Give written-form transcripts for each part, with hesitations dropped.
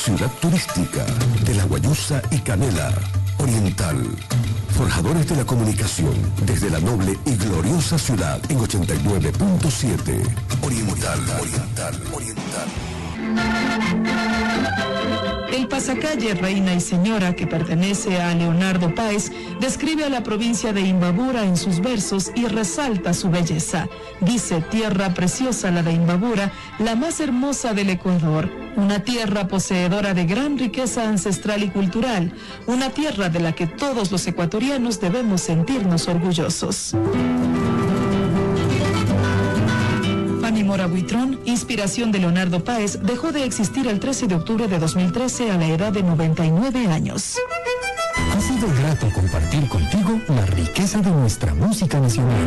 ciudad turística de La Guayusa y Canela, Oriental. Forjadores de la comunicación desde la noble y gloriosa ciudad en 89.7. Oriental. El pasacalle Reina y Señora, que pertenece a Leonardo Páez, describe a la provincia de Imbabura en sus versos y resalta su belleza. Dice: tierra preciosa la de Imbabura, la más hermosa del Ecuador, una tierra poseedora de gran riqueza ancestral y cultural, una tierra de la que todos los ecuatorianos debemos sentirnos orgullosos. Fanny Mora Buitrón, inspiración de Leonardo Páez, dejó de existir el 13 de octubre de 2013 a la edad de 99 años. Ha sido grato compartir contigo la riqueza de nuestra música nacional.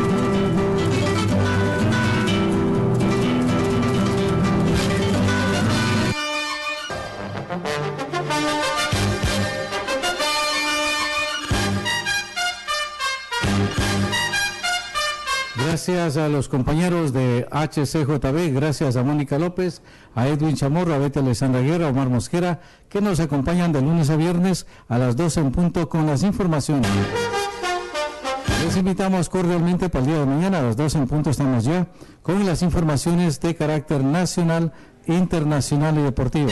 Gracias a los compañeros de HCJB, gracias a Mónica López, a Edwin Chamorro, a Betty Alessandra Guerra, a Omar Mosquera, que nos acompañan de lunes a viernes a las 12 en punto con las informaciones. Les invitamos cordialmente para el día de mañana, a las 12 en punto estamos ya con las informaciones de carácter nacional, internacional y deportivas.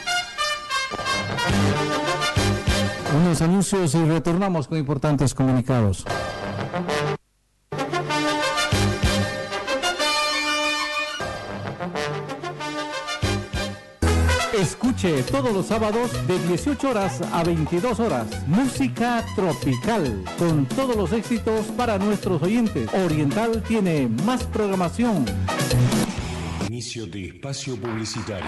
Unos anuncios y retornamos con importantes comunicados. Escuche todos los sábados de 18 horas a 22 horas. Música tropical, con todos los éxitos para nuestros oyentes. Oriental tiene más programación. Inicio de espacio publicitario.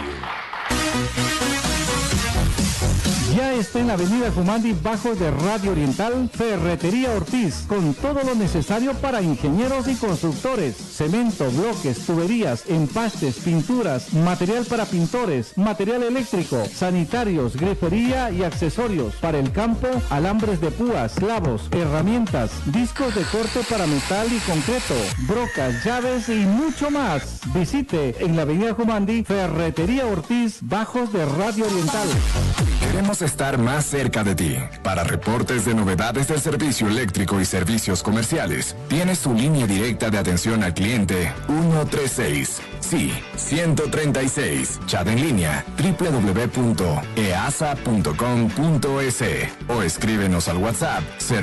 Ya está en la avenida Jumandi, bajo de Radio Oriental, Ferretería Ortiz, con todo lo necesario para ingenieros y constructores: cemento, bloques, tuberías, empastes, pinturas, material para pintores, material eléctrico, sanitarios, grifería y accesorios para el campo, alambres de púas, clavos, herramientas, discos de corte para metal y concreto, brocas, llaves y mucho más. Visite en la avenida Jumandi, Ferretería Ortiz, bajos de Radio Oriental. Queremos estar más cerca de ti. Para reportes de novedades del servicio eléctrico y servicios comerciales, tienes tu línea directa de atención al cliente 136. Sí, 136. Chat en línea www.easa.com.es o escríbenos al WhatsApp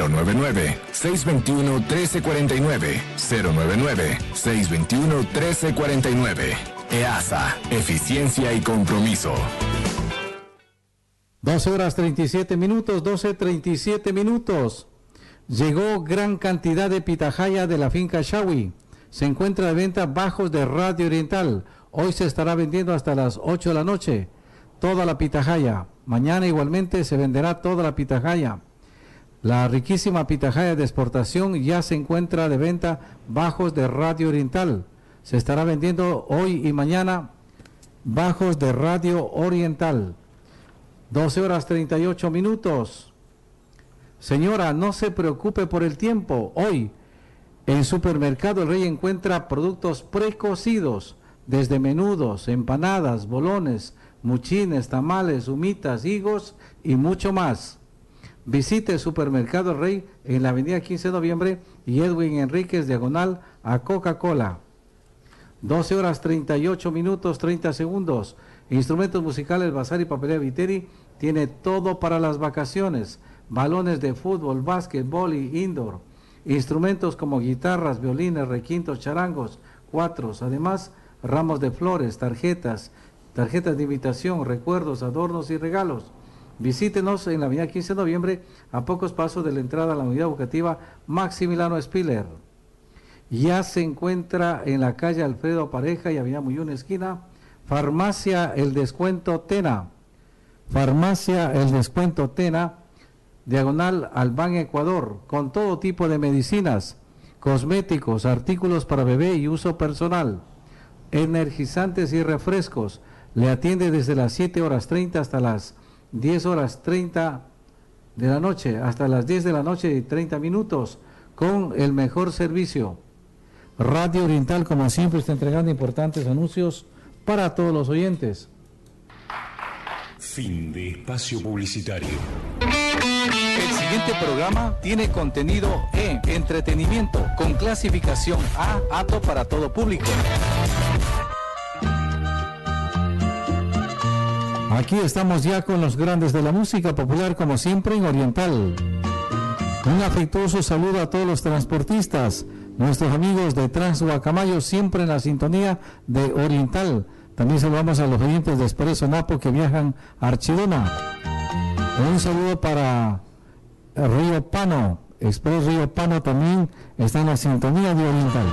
099-621-1349. 099-621-1349. EASA, eficiencia y compromiso. 12 horas 37 minutos, 12:37 minutos. Llegó gran cantidad de pitahaya de la finca Shawi. Se encuentra de venta bajos de Radio Oriental. Hoy se estará vendiendo hasta las 8 de la noche. Toda la pitahaya. Mañana igualmente se venderá toda la pitahaya. La riquísima pitahaya de exportación ya se encuentra de venta bajos de Radio Oriental. Se estará vendiendo hoy y mañana bajos de Radio Oriental. 12 horas 38 minutos. Señora, no se preocupe por el tiempo. Hoy, en Supermercado El Rey encuentra productos precocidos, desde menudos, empanadas, bolones, muchines, tamales, humitas, higos y mucho más. Visite Supermercado El Rey en la avenida 15 de noviembre y Edwin Enríquez, diagonal a Coca-Cola. 12 horas 38 minutos 30 segundos. Instrumentos musicales Bazar y Papelería Viteri tiene todo para las vacaciones: balones de fútbol, básquetbol y indoor, instrumentos como guitarras, violines, requintos, charangos, cuatros, además ramos de flores, tarjetas de invitación, recuerdos, adornos y regalos. Visítenos en la avenida 15 de noviembre, a pocos pasos de la entrada a la unidad educativa Maximiliano Spiller. Ya se encuentra en la calle Alfredo Pareja y avenida Muyún esquina Farmacia El Descuento Tena. Farmacia El Descuento Tena, diagonal Albán, Ecuador, con todo tipo de medicinas, cosméticos, artículos para bebé y uso personal, energizantes y refrescos. Le atiende desde las 7 horas 30 hasta las 10 horas 30 de la noche, hasta las 10 de la noche y 30 minutos, con el mejor servicio. Radio Oriental, como siempre, está entregando importantes anuncios para todos los oyentes. Fin de espacio publicitario. El siguiente programa tiene contenido E, entretenimiento, con clasificación A, apto para todo público. Aquí estamos ya con los grandes de la música popular, como siempre en Oriental. Un afectuoso saludo a todos los transportistas, nuestros amigos de Transguacamayo, siempre en la sintonía de Oriental. También saludamos a los oyentes de Expreso Napo que viajan a Archidona. Un saludo para Río Pano. Express Río Pano también está en la sintonía de Oriental.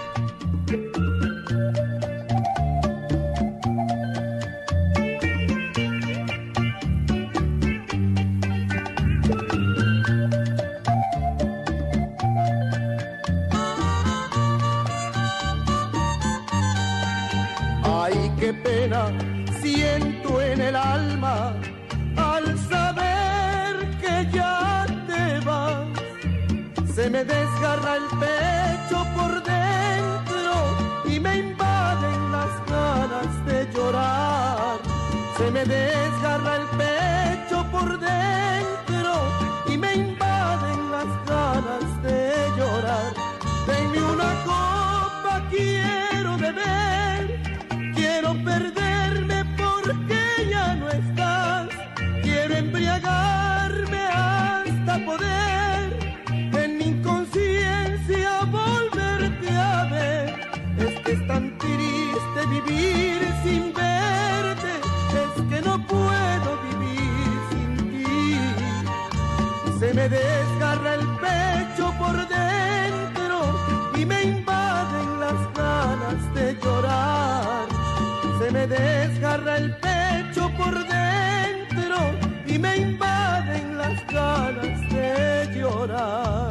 Ay, qué pena siento en el alma al saber que ya te vas. Se me desgarra el pecho por dentro y me invaden las ganas de llorar. Se me desgarra el pecho por dentro y me invaden las ganas de llorar. Denme una copa, quiero beber, quiero perderme porque ya no estás. Quiero embriagarme hasta poder en mi inconsciencia volverte a ver. Es que es tan triste vivir sin verte, es que no puedo vivir sin ti. Se me desgarra el pecho por dentro y me invaden las ganas de llorar. Se me desgarra el pecho por dentro y me invaden las ganas de llorar.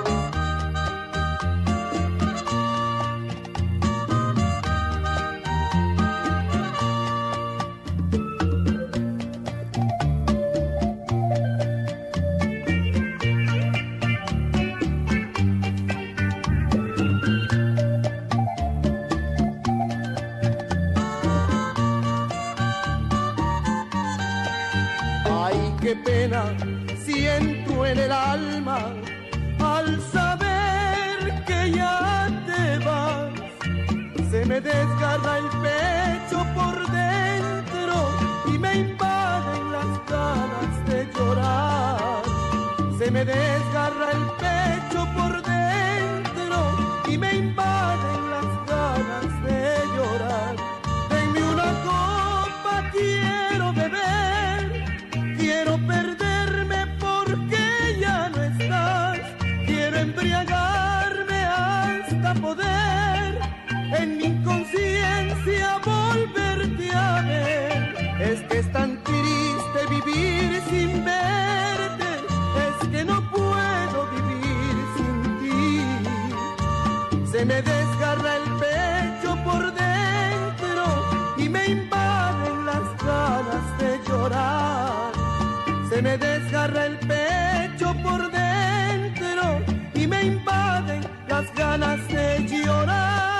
Qué pena siento en el alma al saber que ya te vas. Se me desgarra el pecho por dentro y me invaden las ganas de llorar. Se me desgarra el pecho por dentro y me invaden las ganas de llorar. Denme una copa, quiero beber, quiero perderme porque ya no estás. Quiero embriagarme hasta poder en mi inconsciencia volverte a ver. Es que es tan triste vivir sin verte, es que no puedo vivir sin ti. Se me desgarra el pecho por dentro y me invaden las ganas de llorar. Se me desgarra el pecho por dentro y me invaden las ganas de llorar.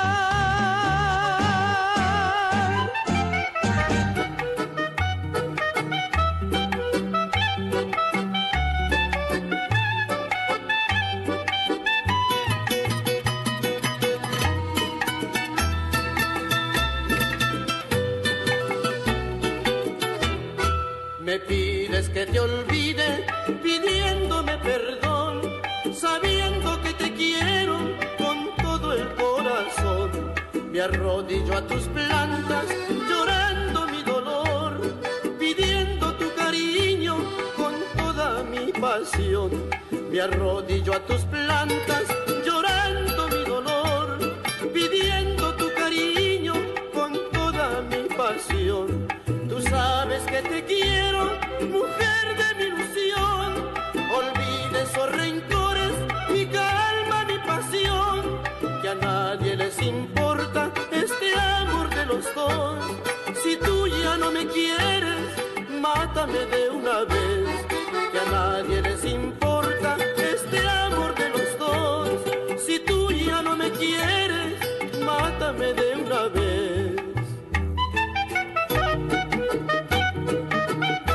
Me pides que te olvide, pidiéndome perdón, sabiendo que te quiero con todo el corazón. Me arrodillo a tus plantas, llorando mi dolor, pidiendo tu cariño con toda mi pasión. Me arrodillo a tus plantas, llorando mi dolor, pidiendo tu cariño con toda mi pasión. Tú sabes que te quiero, mujer de mi ilusión. Olvida esos rencores, mi calma, mi pasión. Que a nadie les importa este amor de los dos. Si tú ya no me quieres, mátame de una vez. Que a nadie les importa este amor de los dos. Si tú ya no me quieres, mátame de una vez.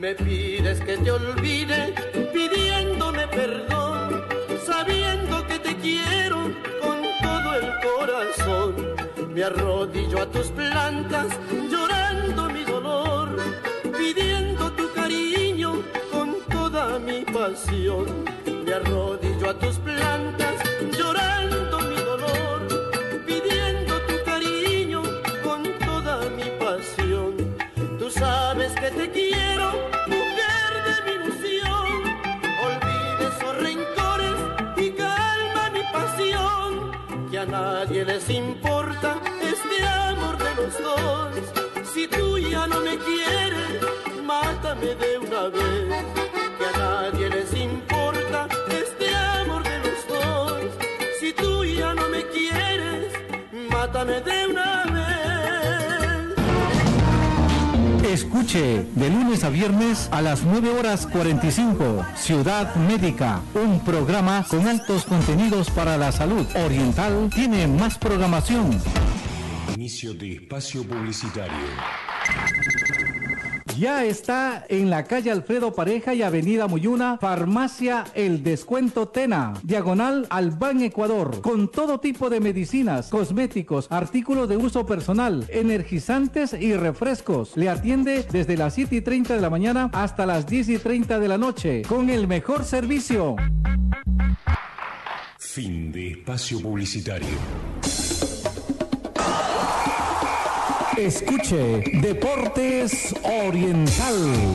me pides que te olvide, pidiéndome perdón, sabiendo que te quiero con todo el corazón. Me arrodillo a tus plantas, llorando mi dolor, pidiendo tu cariño con toda mi pasión. Me arrodillo a tus plantas, llorando mi dolor, pidiendo tu cariño con toda mi pasión. Tú sabes que te quiero, mujer de mi ilusión. Olvida esos rencores y calma mi pasión. Que a nadie les importa este amor de los dos. Si tú ya no me quieres, mátame de una vez. Que a nadie les importa este amor de los dos. Si tú ya no me quieres, mátame de una vez. Escuche de lunes a viernes a las 9:45, Ciudad Médica, un programa con altos contenidos para la salud. Oriental tiene más programación. Inicio de espacio publicitario. Ya está en la calle Alfredo Pareja y avenida Muyuna, Farmacia El Descuento Tena, diagonal al Ban Ecuador, con todo tipo de medicinas, cosméticos, artículos de uso personal, energizantes y refrescos. Le atiende desde las 7:30 de la mañana hasta las 10:30 de la noche, con el mejor servicio. Fin de espacio publicitario. Escuche Deportes Oriental.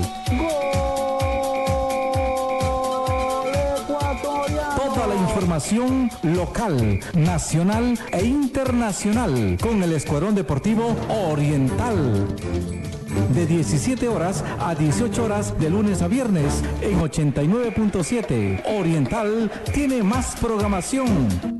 Toda la información local, nacional e internacional con el Escuadrón Deportivo Oriental. De 17 horas a 18 horas de lunes a viernes en 89.7. Oriental tiene más programación.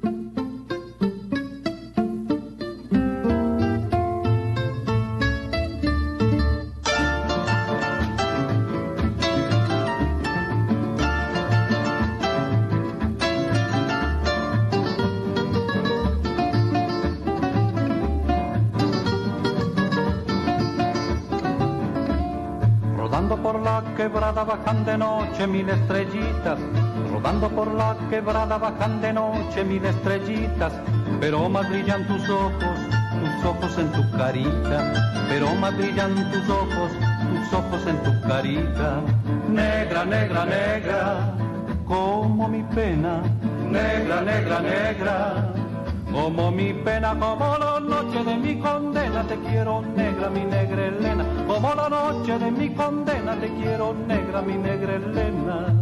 Quebrada bajan de noche mil estrellitas, rodando por la quebrada bajan de noche mil estrellitas, pero más brillan tus ojos en tu carita, pero más brillan tus ojos en tu carita. Negra, negra, negra, como mi pena, negra, negra, negra, como mi pena, como la noche de mi condena, te quiero negra, mi negra Elena, como la noche de mi condena, te quiero negra, mi negra Elena.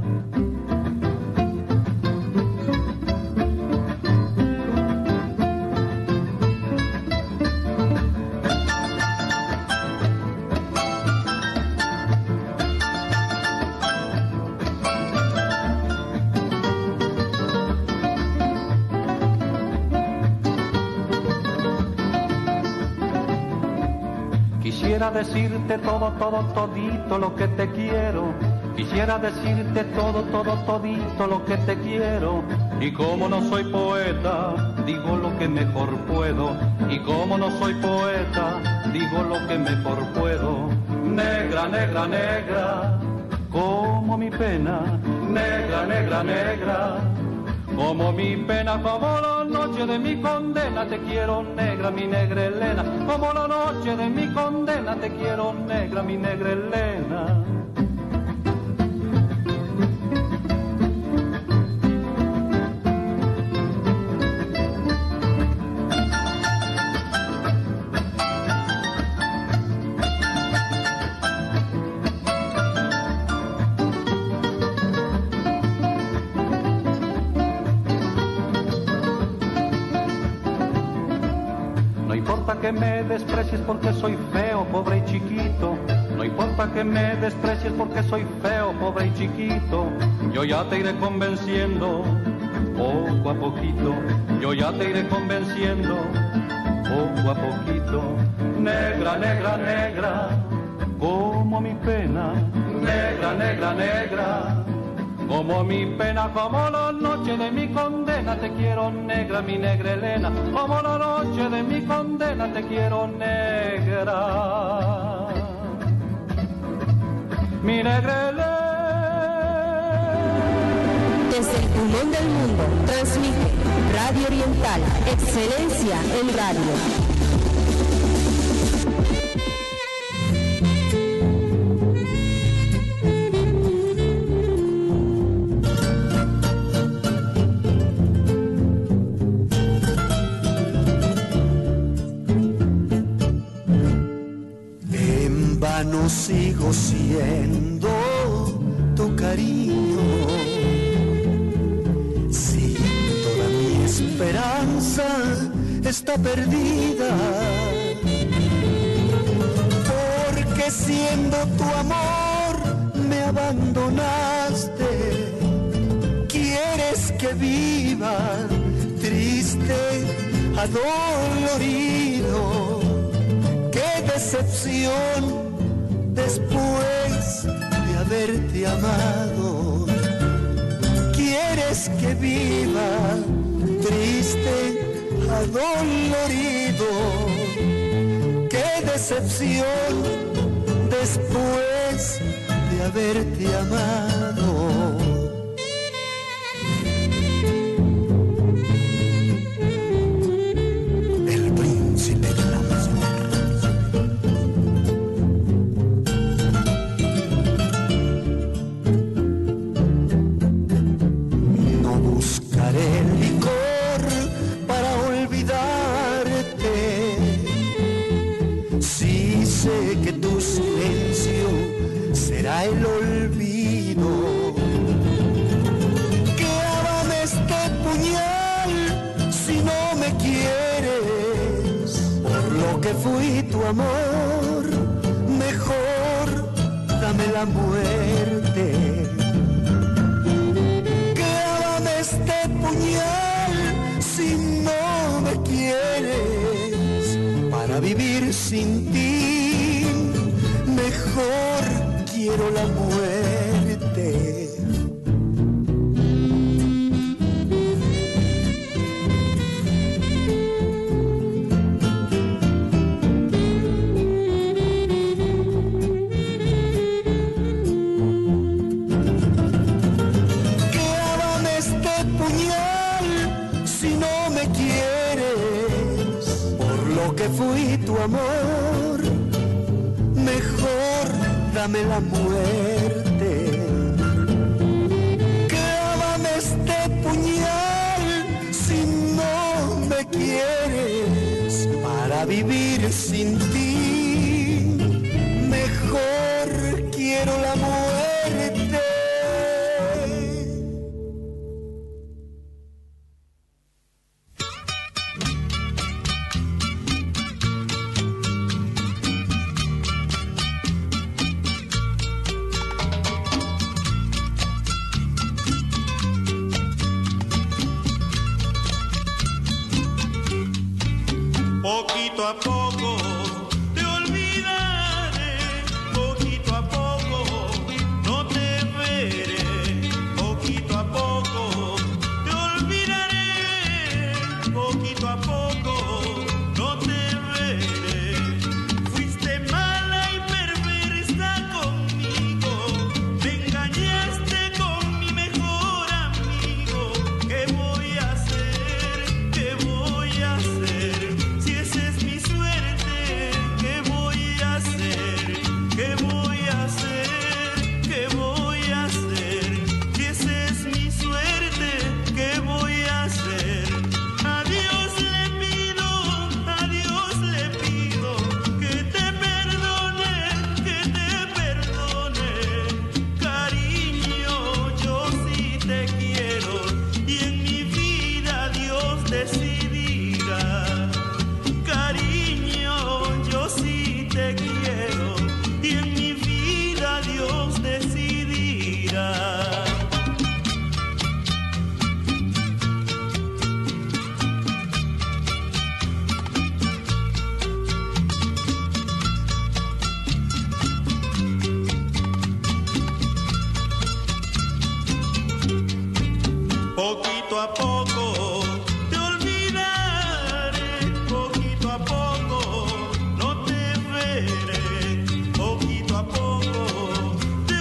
Quisiera decirte todo, todito lo que te quiero. Quisiera decirte todo, todito lo que te quiero. Y como no soy poeta, digo lo que mejor puedo. Y como no soy poeta, digo lo que mejor puedo. Negra, negra, negra, como mi pena. Negra, negra, negra, como mi pena, como la noche de mi condena, te quiero negra, mi negra Elena, como la noche de mi condena, te quiero negra, mi negra Elena. Que me desprecies porque soy feo, pobre y chiquito. No importa que me desprecies porque soy feo, pobre y chiquito. Yo ya te iré convenciendo, poco a poquito. Yo ya te iré convenciendo, poco a poquito. Negra, negra, negra, como mi pena. Negra, negra, negra, como mi pena, como la noche de mi condena, te quiero negra, mi negra Elena, como la noche de mi condena, te quiero negra. mi Negrelén. Desde el pulmón del mundo, transmite Radio Oriental, excelencia en radio. En vano sigo siendo tu cariño, si toda mi esperanza está perdida, porque siendo tu amor me abandonaste. Quieres que viva triste, adolorido. Qué decepción después de haberte amado. Quieres que viva triste, adolorido. Qué decepción después de haberte amado. El príncipe de la el licor para olvidarte, si sé que tu silencio será el olvido. Clávame este puñal si no me quieres, por lo que fui tu amor, mejor dame la muerte. Este puñal si no me quieres, para vivir sin ti mejor quiero la muerte. Fui tu amor, mejor dame la muerte. Clávame este puñal si no me quieres, para vivir sin ti mejor quiero la muerte. Poquito a poco te olvidaré, poquito a poco no te veré, poquito a poco te olvidaré, poquito a poco no te veré. Fuiste mala y perversa conmigo, me engañaste con mi mejor amigo. ¿Qué voy a hacer? ¿Qué voy a hacer? Si esa es mi suerte, ¿qué voy a hacer? ¿Qué voy a hacer? ¿Qué voy a hacer? Si esa es mi suerte, ¿qué voy a hacer? A Dios le pido que te perdone, cariño, yo sí te quiero y en mi vida Dios decidirá. Cariño, yo sí te quiero y en mi vida Dios decidirá. Poquito a poco te olvidaré, poquito a poco no te veré, poquito a poco te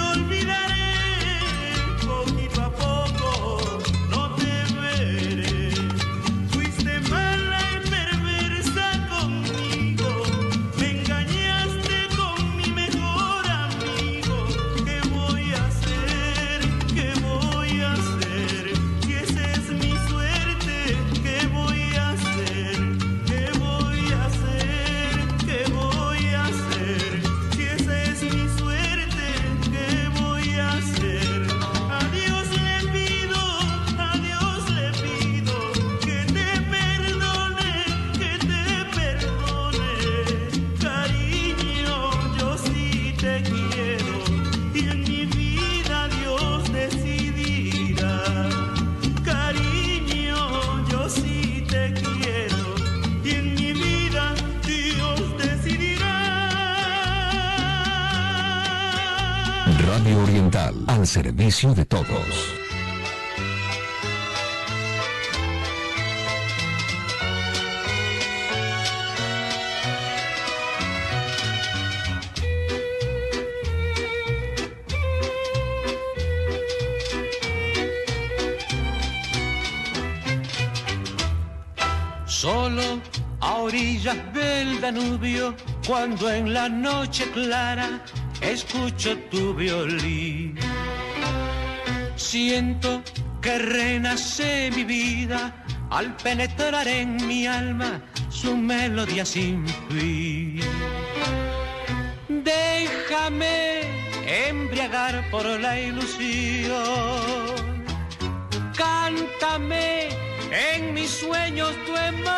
Radio Oriental, al servicio de todos. Solo a orillas del Danubio, cuando en la noche clara escucho tu violín, siento que renace mi vida al penetrar en mi alma su melodía sin fin. Déjame embriagar por la ilusión, cántame en mis sueños tu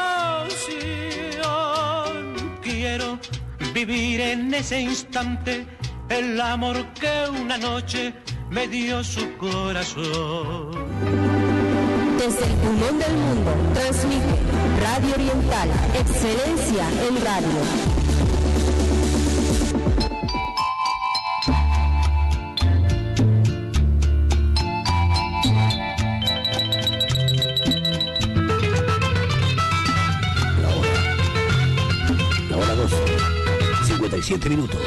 emoción. Quiero vivir en ese instante el amor que una noche me dio su corazón. Desde el pulmón del mundo, transmite Radio Oriental, excelencia en radio. La hora 12, 57 minutos.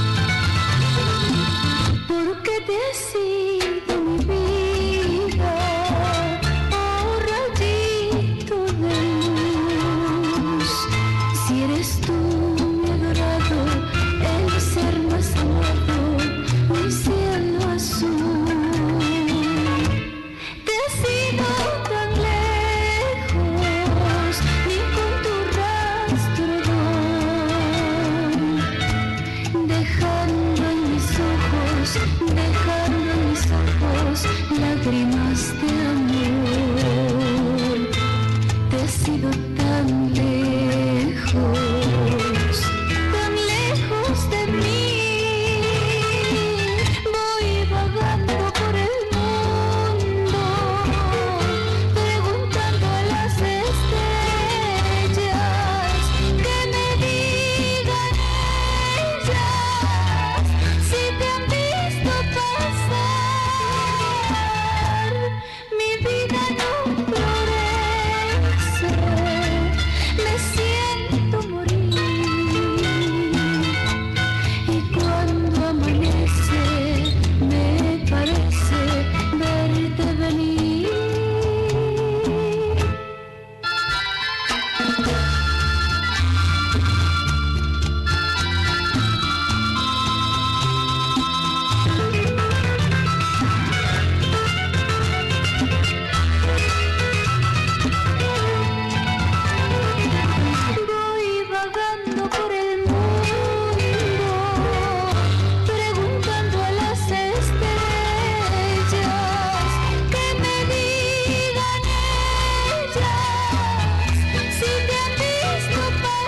¿Por qué decido mi vida, oh rayito de luz? Si eres tú mi adorado, el ser más amado, mi cielo azul. Te has ido tan lejos, ni con tu rastro doy, dejando en mis ojos lágrimas de amor. Te has ido tan lejos de mí. Voy vagando por el mundo, preguntando a las estrellas que me digan ellas si te han visto pasar. Mi vida no florece, me siento morir, y cuando amanece me parece verte venir. Voy vagando por el mundo, preguntando a las estrellas que me digan ellas si te han visto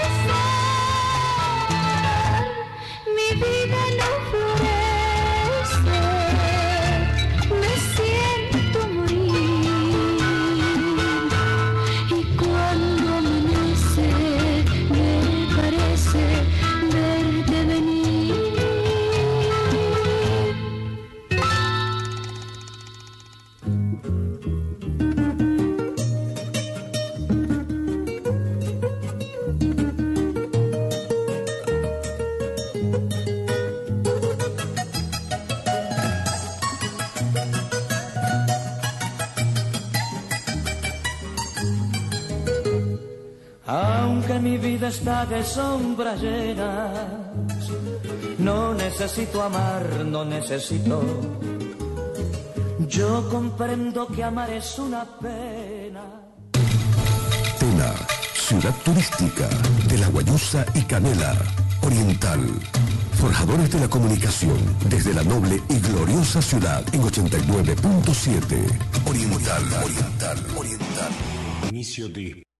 pasar. Mi vida no florece, me siento morir, y cuando amanece me parece verte venir. Aunque mi vida está de sombras llenas, no necesito amar, no necesito. Yo comprendo que amar es una pena. Tela, ciudad turística de La Guayusa y Canela, Oriental. Forjadores de la comunicación desde la noble y gloriosa ciudad en 89.7. Oriental. Inicio de